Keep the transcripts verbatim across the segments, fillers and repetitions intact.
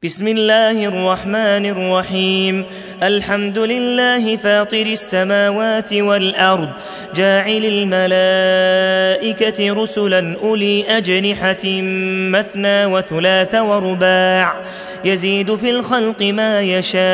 بسم الله الرحمن الرحيم. الحمد لله فاطر السماوات والأرض جاعل الملائكة رسلا أولي أجنحة مثنى وثلاث ورباع يزيد في الخلق ما يشاء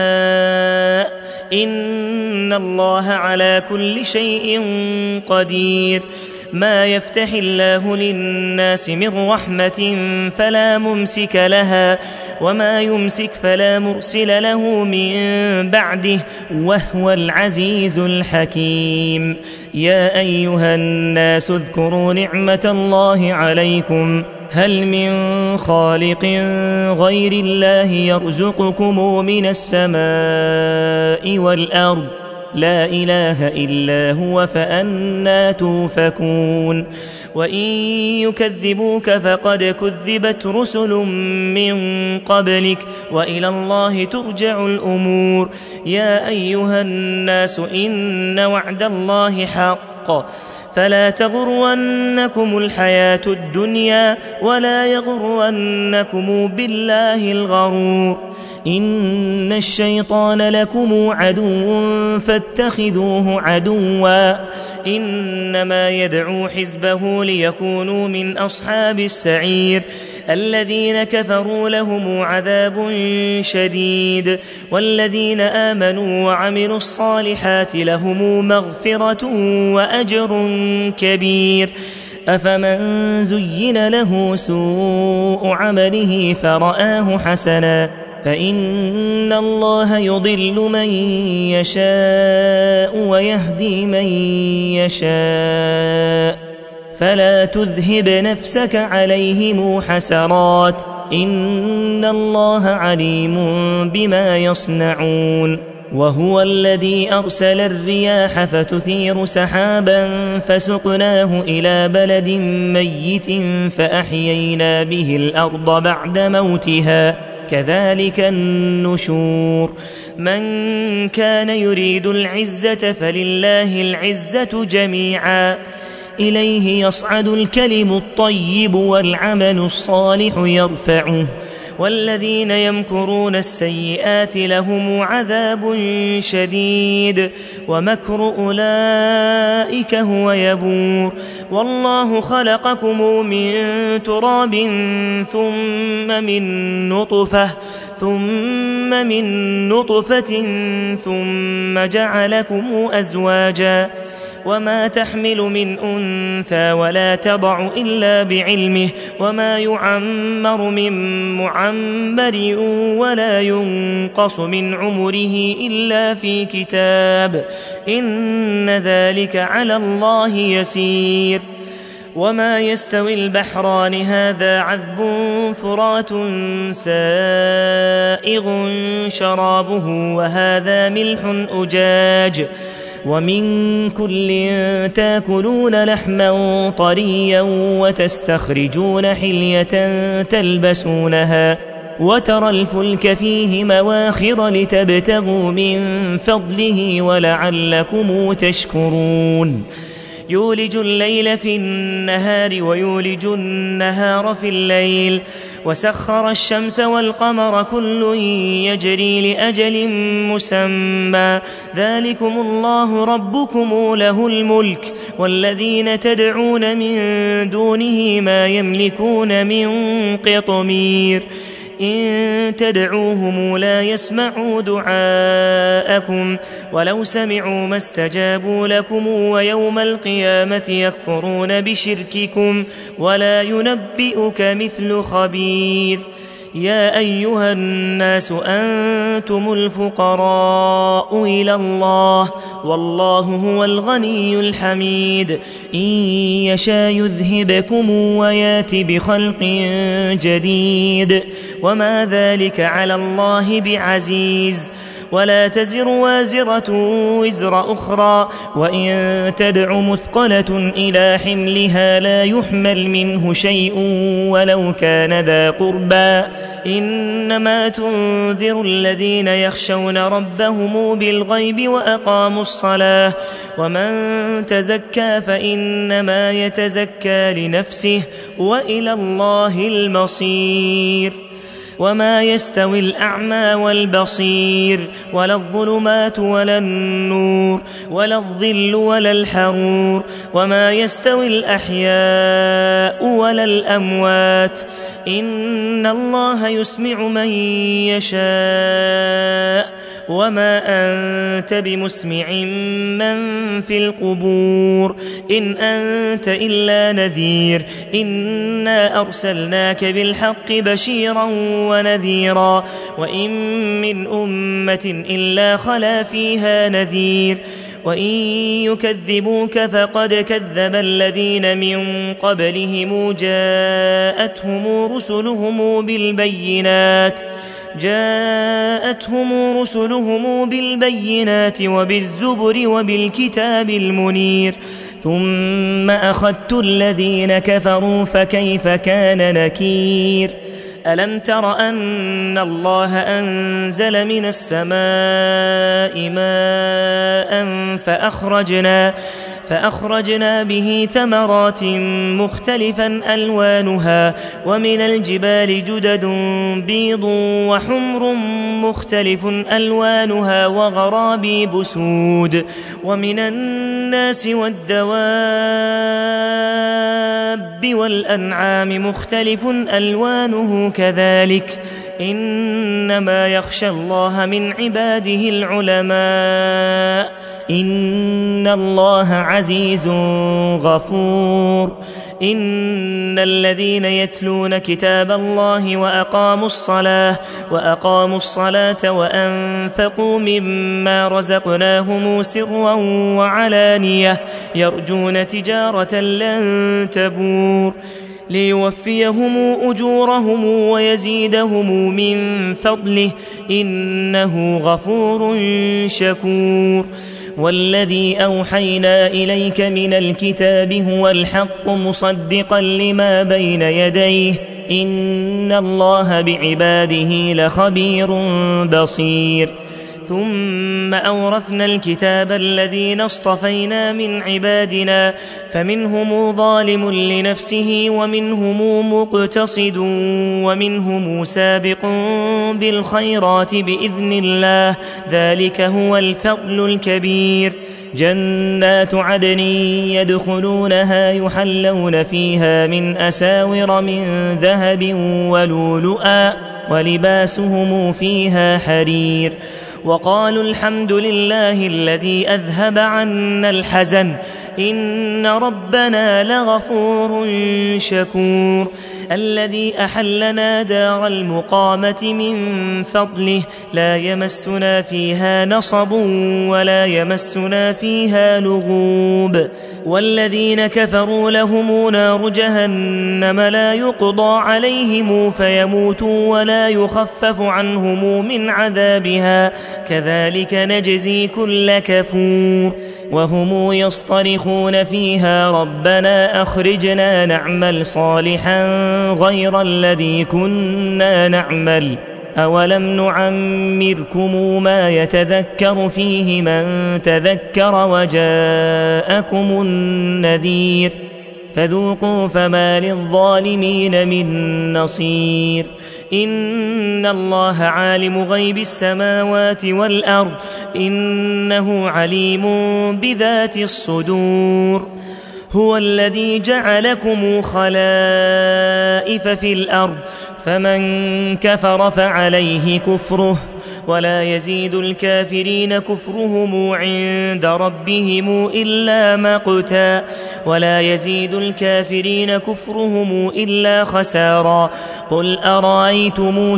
إن الله على كل شيء قدير. ما يفتح الله للناس من رحمة فلا ممسك لها وما يمسك فلا مرسل له من بعده وهو العزيز الحكيم. يا أيها الناس اذكروا نعمة الله عليكم هل من خالق غير الله يرزقكم من السماء والأرض لا إله إلا هو فأنى توفكون. وإن يكذبوك فقد كذبت رسل من قبلك وإلى الله ترجع الأمور. يا أيها الناس إن وعد الله حق فلا تغرنكم الحياة الدنيا ولا يغرنكم بالله الغرور. إن الشيطان لكم عدو فاتخذوه عدوا إنما يدعو حزبه ليكونوا من أصحاب السعير. الذين كفروا لهم عذاب شديد والذين آمنوا وعملوا الصالحات لهم مغفرة وأجر كبير. أفمن زين له سوء عمله فرآه حسنا فإن الله يضل من يشاء ويهدي من يشاء فلا تذهب نفسك عليهم حسرات إن الله عليم بما يصنعون. وهو الذي أرسل الرياح فتثير سحابا فسقناه إلى بلد ميت فأحيينا به الأرض بعد موتها كذلك النشور. من كان يريد العزة فلله العزة جميعا إليه يصعد الكلم الطيب والعمل الصالح يرفعه والذين يمكرون السيئات لهم عذاب شديد ومكر أولئك هو يبور. والله خلقكم من تراب ثم من نطفة ثم من نطفة ثم جعلكم أزواجا وما تحمل من أنثى ولا تضع إلا بعلمه وما يعمر من معمر ولا ينقص من عمره إلا في كتاب إن ذلك على الله يسير. وما يستوي البحران هذا عذب فرات سائغ شرابه وهذا ملح أجاج ومن كل تاكلون لحما طريا وتستخرجون حلية تلبسونها وترى الفلك فيه مواخر لتبتغوا من فضله ولعلكم تشكرون. يولج الليل في النهار ويولج النهار في الليل وسخر الشمس والقمر كل يجري لأجل مسمى ذلكم الله ربكم له الملك والذين تدعون من دونه ما يملكون من قطمير. إن تدعوهم لا يسمعوا دعاءكم ولو سمعوا ما استجابوا لكم ويوم القيامة يكفرون بشرككم ولا ينبئك مثل خبير. يا أيها الناس أنتم الفقراء إلى الله والله هو الغني الحميد. إن يشاء يذهبكم ويات بخلق جديد وما ذلك على الله بعزيز. ولا تزر وازرة وزر أخرى وإن تدع مثقلة إلى حملها لا يحمل منه شيء ولو كان ذا قربى إنما تنذر الذين يخشون ربهم بالغيب وأقاموا الصلاة ومن تزكى فإنما يتزكى لنفسه وإلى الله المصير. وما يستوي الأعمى والبصير ولا الظلمات ولا النور ولا الظل ولا الحرور وما يستوي الأحياء ولا الأموات إن الله يسمع من يشاء وما أنت بمسمع من في القبور إن أنت إلا نذير إنا أرسلناك بالحق بشيرا ونذيرا وإن من أمة إلا خلا فيها نذير وإن يكذبوك فقد كذب الذين من قبلهم جاءتهم رسلهم بالبينات جاءتهم رسلهم بالبينات وبالزبر وبالكتاب المنير ثم أخذت الذين كفروا فكيف كان نكير ألم تر أن الله أنزل من السماء ماء فأخرجنا فأخرجنا به ثمرات مختلفا ألوانها ومن الجبال جدد بيض وحمر مختلف ألوانها وغرابيب سود ومن الناس والدواب والأنعام مختلف ألوانه كذلك إنما يخشى الله من عباده العلماء إن الله عزيز غفور إن الذين يتلون كتاب الله وأقاموا الصلاة وأقاموا الصلاة وأنفقوا مما رزقناهم سرا وعلانية يرجون تجارة لن تبور ليوفيهم أجورهم ويزيدهم من فضله إنه غفور شكور والذي أوحينا إليك من الكتاب هو الحق مصدقا لما بين يديه إن الله بعباده لخبير بصير ثم أورثنا الكتاب الذين اصطفينا من عبادنا فمنهم ظالم لنفسه ومنهم مقتصد ومنهم سابق بالخيرات بإذن الله ذلك هو الفضل الكبير جنات عدن يدخلونها يحلون فيها من أساور من ذهب ولؤلؤا ولباسهم فيها حرير وقالوا الحمد لله الذي أذهب عنا الحزن إن ربنا لغفور شكور الذي أحلنا دار المقامة من فضله لا يمسنا فيها نصب ولا يمسنا فيها لغوب والذين كفروا لهم نار جهنم لا يقضى عليهم فيموتوا ولا يخفف عنهم من عذابها كذلك نجزي كل كفور وهم يصطرخون فيها ربنا أخرجنا نعمل صالحا غير الذي كنا نعمل أولم نعمركم ما يتذكر فيه من تذكر وجاءكم النذير فذوقوا فما للظالمين من نصير إن الله عالم غيب السماوات والأرض إنه عليم بذات الصدور هو الذي جعلكم خلائف في الأرض فمن كفر فعليه كفره ولا يزيد الكافرين كفرهم عند ربهم إلا مقتا ولا يزيد الكافرين كفرهم إلا خسارا قل أرأيتم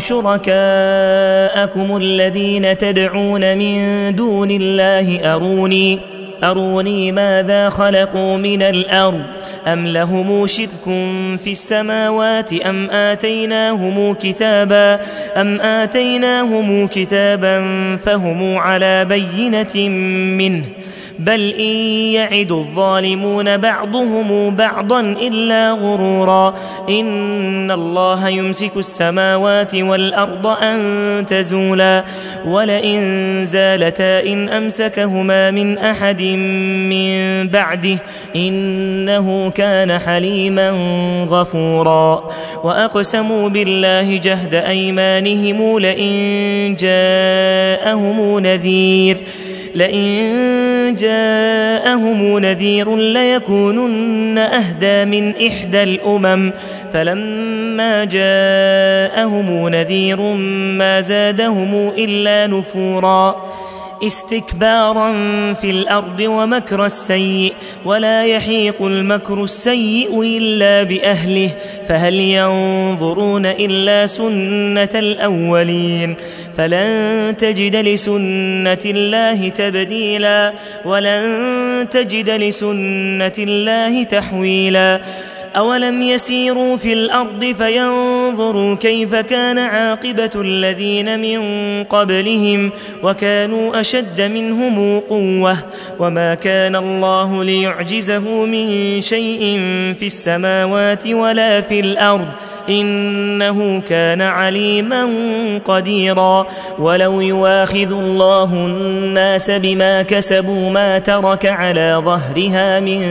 شركاءكم الذين تدعون من دون الله أروني أروني ماذا خلقوا من الأرض أم لهم شرك في السماوات أم آتيناهم كتابا أم آتيناهم كتابا فهم على بينة منه بل إن يعد الظالمون بعضهم بعضا إلا غرورا إن الله يمسك السماوات والأرض أن تزولا ولئن زالتا إن أمسكهما من أحد من بعده إنه كان حليما غفورا وأقسموا بالله جهد أيمانهم لئن جاءهم نذير لئن جاءهم نذير ليكونن أهدى من إحدى الأمم فلما جاءهم نذير ما زادهم إلا نفورا استكبارا في الأرض ومكر السيء ولا يحيق المكر السيء إلا بأهله فهل ينظرون إلا سنة الأولين فلن تجد لسنة الله تبديلا ولن تجد لسنة الله تحويلا أولم يسيروا في الأرض فينظروا كيف كان عاقبة الذين من قبلهم وكانوا أشد منهم قوة وما كان الله ليعجزه من شيء في السماوات ولا في الأرض إنه كان عليما قديرا ولو يواخذ الله الناس بما كسبوا ما ترك على ظهرها من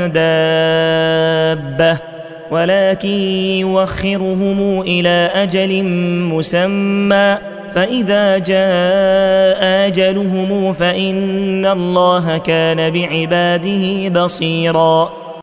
دابة ولكن يوخرهم إلى أجل مسمى فإذا جاء أجلهم فإن الله كان بعباده بصيرا